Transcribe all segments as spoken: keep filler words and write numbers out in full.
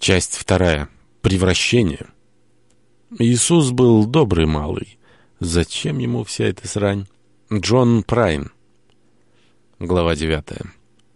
Часть вторая. Превращение. Иисус был добрый малый. Зачем ему вся эта срань? Джон Прайн. Глава девятая.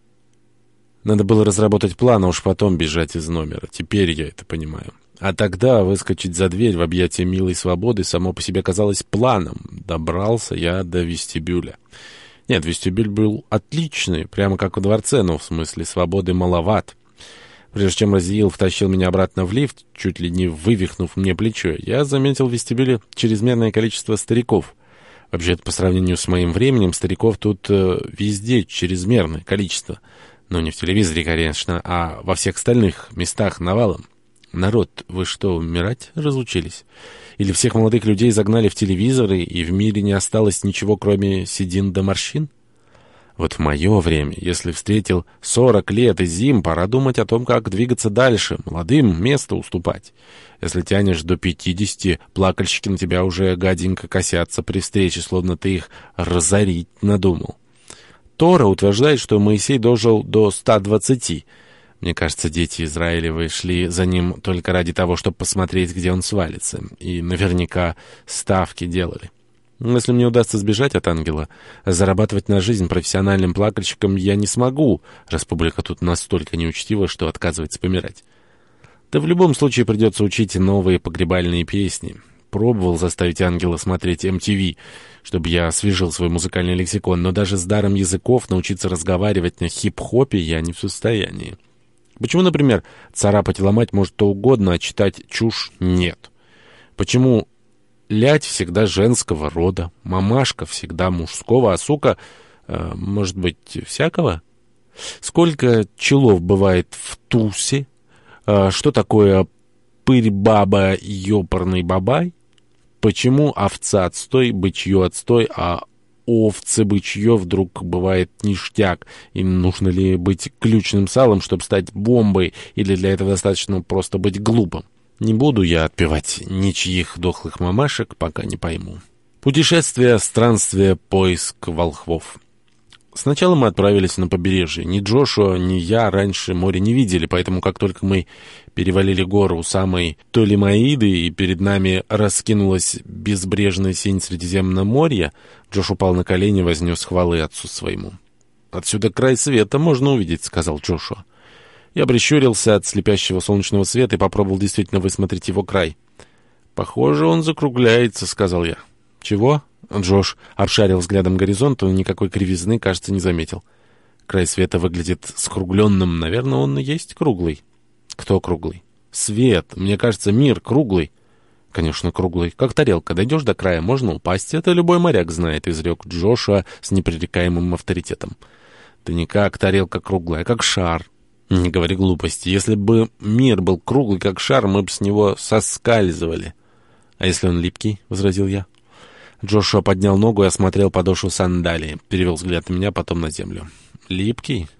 Надо было разработать план, а уж потом бежать из номера. Теперь я это понимаю. А тогда выскочить за дверь в объятия милой свободы само по себе казалось планом. Добрался я до вестибюля. Нет, вестибюль был отличный, прямо как во дворце, но в смысле свободы маловат. Прежде чем Разиил втащил меня обратно в лифт, чуть ли не вывихнув мне плечо, я заметил в вестибюле чрезмерное количество стариков. Вообще-то, по сравнению с моим временем, стариков тут э, везде чрезмерное количество. Но не в телевизоре, конечно, а во всех остальных местах навалом. Народ, вы что, умирать разучились? Или всех молодых людей загнали в телевизоры, и в мире не осталось ничего, кроме седин да морщин? Вот в мое время, если встретил сорок лет и зим, пора думать о том, как двигаться дальше, молодым место уступать. Если тянешь до пятидесяти, плакальщики на тебя уже гаденько косятся при встрече, словно ты их разорить надумал. Тора утверждает, что Моисей дожил до ста двадцати. Мне кажется, дети Израилевы шли за ним только ради того, чтобы посмотреть, где он свалится, и наверняка ставки делали. Если мне удастся сбежать от ангела, зарабатывать на жизнь профессиональным плакальщиком я не смогу, раз публика тут настолько неучтива, что отказывается помирать. Да в любом случае придется учить новые погребальные песни. Пробовал заставить ангела смотреть эм ти ви, чтобы я освежил свой музыкальный лексикон, но даже с даром языков научиться разговаривать на хип-хопе я не в состоянии. Почему, например, царапать и ломать может то угодно, а читать чушь нет? Почему лядь всегда женского рода, мамашка всегда мужского, а сука, э, может быть, всякого? Сколько челов бывает в тусе? Э, что такое пырь-баба, ёпарный бабай? Почему овца отстой, бычье отстой, а овцы-бычье вдруг бывает ништяк? Им нужно ли быть ключным салом, чтобы стать бомбой, или для этого достаточно просто быть глупым? Не буду я отпевать ничьих дохлых мамашек, пока не пойму. Путешествие, странствие, поиск волхвов. Сначала мы отправились на побережье. Ни Джошуа, ни я раньше море не видели, поэтому как только мы перевалили гору у самой Толемаиды и перед нами раскинулась безбрежная синь Средиземноморья, Джош упал на колени и вознес хвалы отцу своему. «Отсюда край света можно увидеть», — сказал Джошуа. Я прищурился от слепящего солнечного света и попробовал действительно высмотреть его край. «Похоже, он закругляется», — сказал я. «Чего?» — Джош обшарил взглядом горизонт, но никакой кривизны, кажется, не заметил. «Край света выглядит скругленным. Наверное, он и есть круглый». «Кто круглый?» «Свет. Мне кажется, мир круглый». «Конечно, круглый. Как тарелка. Дойдешь до края, можно упасть. Это любой моряк знает», — изрек Джошуа с непререкаемым авторитетом. «Да не как тарелка круглая, а как шар». «Не говори глупости. Если бы мир был круглый, как шар, мы бы с него соскальзывали». «А если он липкий?» — возразил я. Джошуа поднял ногу и осмотрел подошву сандалии. Перевел взгляд на меня, потом на землю. «Липкий?»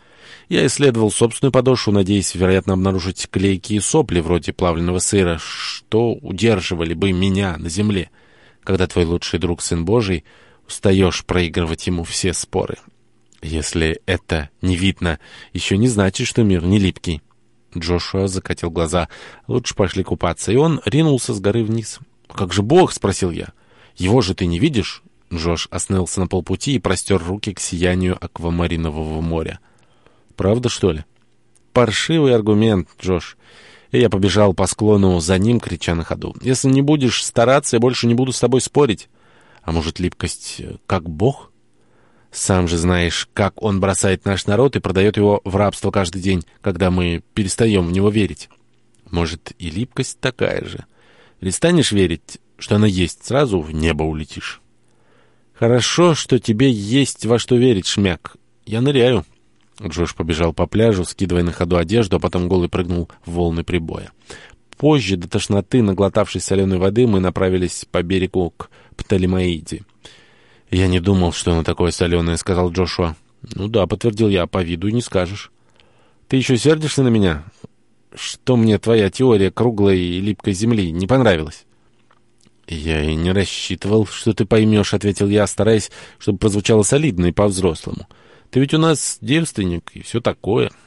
Я исследовал собственную подошву, надеясь, вероятно, обнаружить клейкие сопли вроде плавленного сыра, что удерживали бы меня на земле. Когда твой лучший друг, Сын Божий, устаешь проигрывать ему все споры. Если это не видно, еще не значит, что мир не липкий. Джошуа закатил глаза. «Лучше пошли купаться». И он ринулся с горы вниз. «Как же Бог?» — спросил я. «Его же ты не видишь?» Джош остановился на полпути и простер руки к сиянию аквамаринового моря. «Правда, что ли?» «Паршивый аргумент, Джош». И я побежал по склону за ним, крича на ходу. «Если не будешь стараться, я больше не буду с тобой спорить». «А может, липкость как Бог?» «Сам же знаешь, как он бросает наш народ и продает его в рабство каждый день, когда мы перестаем в него верить». «Может, и липкость такая же. Или станешь верить, что она есть, сразу в небо улетишь». «Хорошо, что тебе есть во что верить, шмяк. Я ныряю». Джош побежал по пляжу, скидывая на ходу одежду, а потом голый прыгнул в волны прибоя. Позже, до тошноты, наглотавшись соленой воды, мы направились по берегу к Птолемаиде. «Я не думал, что оно такое соленое», — сказал Джошуа. «Ну да», — подтвердил я, — «по виду и не скажешь». «Ты еще сердишься на меня? Что мне твоя теория круглой и липкой земли не понравилась?» «Я и не рассчитывал, что ты поймешь», — ответил я, стараясь, чтобы прозвучало солидно и по-взрослому. «Ты ведь у нас девственник и все такое».